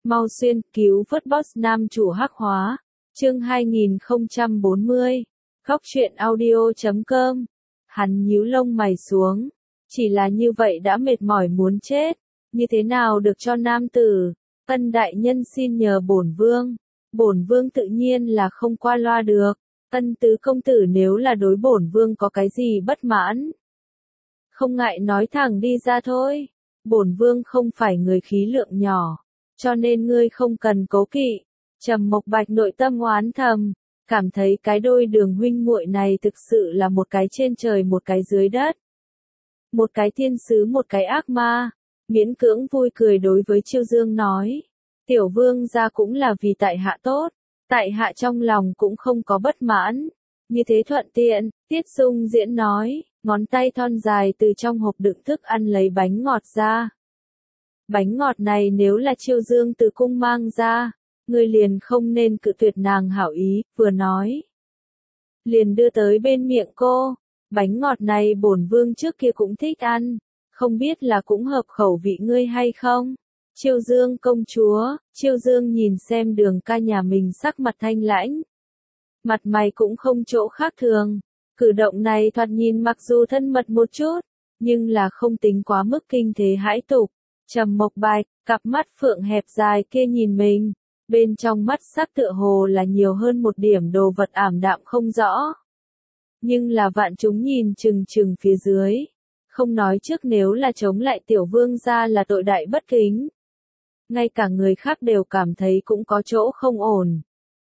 Mau xuyên, cứu vớt boss nam chủ hắc hóa. Chương 2040. Góc truyện audio.com. Hắn nhíu lông mày xuống. Chỉ là như vậy đã mệt mỏi muốn chết. Như thế nào được cho nam tử? Ân đại nhân xin nhờ bổn vương. Bổn vương tự nhiên là không qua loa được. Ân tứ công tử nếu là đối bổn vương có cái gì bất mãn, không ngại nói thẳng đi ra thôi. Bổn vương không phải người khí lượng nhỏ, cho nên ngươi không cần cố kỵ. Trầm Mộc Bạch nội tâm oán thầm, cảm thấy cái đôi Đường huynh muội này thực sự là một cái trên trời một cái dưới đất. Một cái thiên sứ một cái ác ma. Miễn cưỡng vui cười đối với Chiêu Dương nói. Tiểu vương gia cũng là vì tại hạ tốt. Tại hạ trong lòng cũng không có bất mãn. Như thế thuận tiện, Tiết Dung Diễn nói, ngón tay thon dài từ trong hộp đựng thức ăn lấy bánh ngọt ra. Bánh ngọt này nếu là Chiêu Dương từ cung mang ra, người liền không nên cự tuyệt nàng hảo ý, vừa nói. Liền đưa tới bên miệng cô, bánh ngọt này bổn vương trước kia cũng thích ăn, không biết là cũng hợp khẩu vị ngươi hay không? Chiêu Dương công chúa. Chiêu Dương nhìn xem Đường ca nhà mình sắc mặt thanh lãnh. Mặt mày cũng không chỗ khác thường. Cử động này thoạt nhìn mặc dù thân mật một chút, nhưng là không tính quá mức kinh thế hãi tục. Trầm Mộc Bạch, cặp mắt phượng hẹp dài kia nhìn mình, bên trong mắt sắc tựa hồ là nhiều hơn một điểm đồ vật ảm đạm không rõ. Nhưng là vạn chúng nhìn chừng chừng phía dưới. Không nói trước nếu là chống lại tiểu vương gia là tội đại bất kính. Ngay cả người khác đều cảm thấy cũng có chỗ không ổn.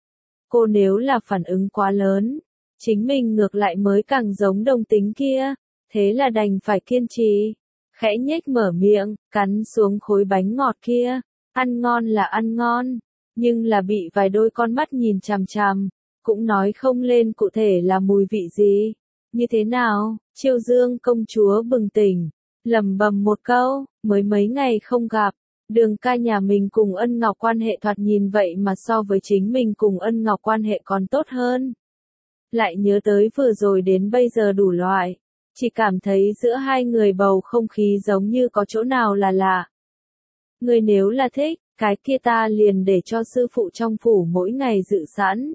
Cô nếu là phản ứng quá lớn, chính mình ngược lại mới càng giống đồng tính kia, thế là đành phải kiên trì. Khẽ nhếch mở miệng, cắn xuống khối bánh ngọt kia, ăn ngon là ăn ngon, nhưng là bị vài đôi con mắt nhìn chằm chằm, cũng nói không lên cụ thể là mùi vị gì. Như thế nào? Chiêu Dương công chúa bừng tỉnh, lẩm bẩm một câu, mới mấy ngày không gặp. Đường ca nhà mình cùng Ân Ngọc quan hệ thoạt nhìn vậy mà so với chính mình cùng Ân Ngọc quan hệ còn tốt hơn. Lại nhớ tới vừa rồi đến bây giờ đủ loại, chỉ cảm thấy giữa hai người bầu không khí giống như có chỗ nào là lạ. Người nếu là thích, cái kia ta liền để cho sư phụ trong phủ mỗi ngày dự sẵn.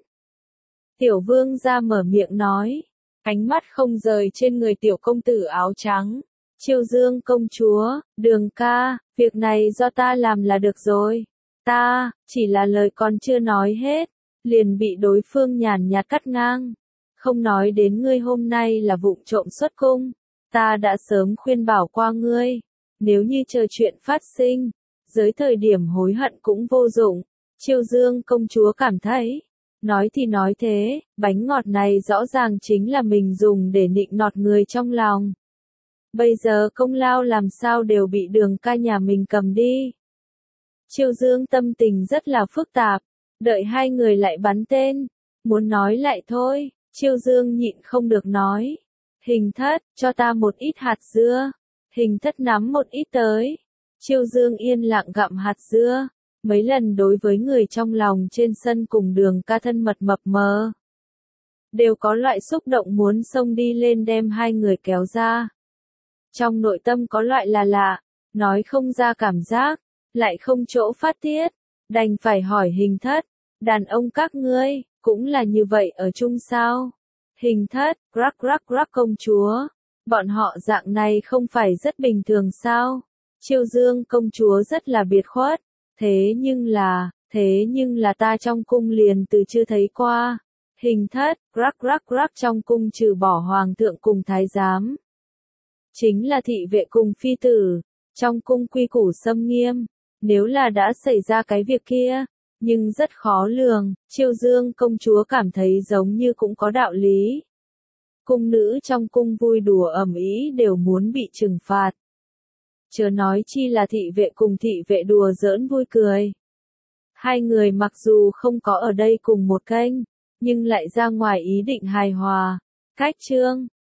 Tiểu vương ra mở miệng nói, ánh mắt không rời trên người tiểu công tử áo trắng. Chiêu Dương công chúa, Đường ca, việc này do ta làm là được rồi. Ta, chỉ là lời còn chưa nói hết, liền bị đối phương nhàn nhạt cắt ngang. Không nói đến ngươi hôm nay là vụng trộm xuất cung, ta đã sớm khuyên bảo qua ngươi, nếu như chờ chuyện phát sinh, dưới thời điểm hối hận cũng vô dụng. Chiêu Dương công chúa cảm thấy, nói thì nói thế, bánh ngọt này rõ ràng chính là mình dùng để nịnh nọt người trong lòng. Bây giờ công lao làm sao đều bị Đường ca nhà mình cầm đi. Chiêu Dương tâm tình rất là phức tạp, đợi hai người lại bắn tên, muốn nói lại thôi, Chiêu Dương nhịn không được nói. Hình Thất, cho ta một ít hạt dưa. Hình Thất nắm một ít tới. Chiêu Dương yên lặng gặm hạt dưa, mấy lần đối với người trong lòng trên sân cùng Đường ca thân mật mập mờ. Đều có loại xúc động muốn xông đi lên đem hai người kéo ra. Trong nội tâm có loại là lạ, nói không ra cảm giác, lại không chỗ phát tiết, đành phải hỏi Hình Thất, đàn ông các ngươi, cũng là như vậy ở chung sao? Hình Thất, rắc công chúa, bọn họ dạng này không phải rất bình thường sao? Chiêu Dương công chúa rất là biệt khuất, thế nhưng là ta trong cung liền từ chưa thấy qua. Hình Thất, rắc trong cung trừ bỏ hoàng thượng cùng thái giám, chính là thị vệ cùng phi tử, trong cung quy củ xâm nghiêm, nếu là đã xảy ra cái việc kia, nhưng rất khó lường. Chiêu Dương công chúa cảm thấy giống như cũng có đạo lý. Cung nữ trong cung vui đùa ầm ĩ đều muốn bị trừng phạt. Chớ nói chi là thị vệ cùng thị vệ đùa giỡn vui cười. Hai người mặc dù không có ở đây cùng một kênh, nhưng lại ra ngoài ý định hài hòa. Cách chương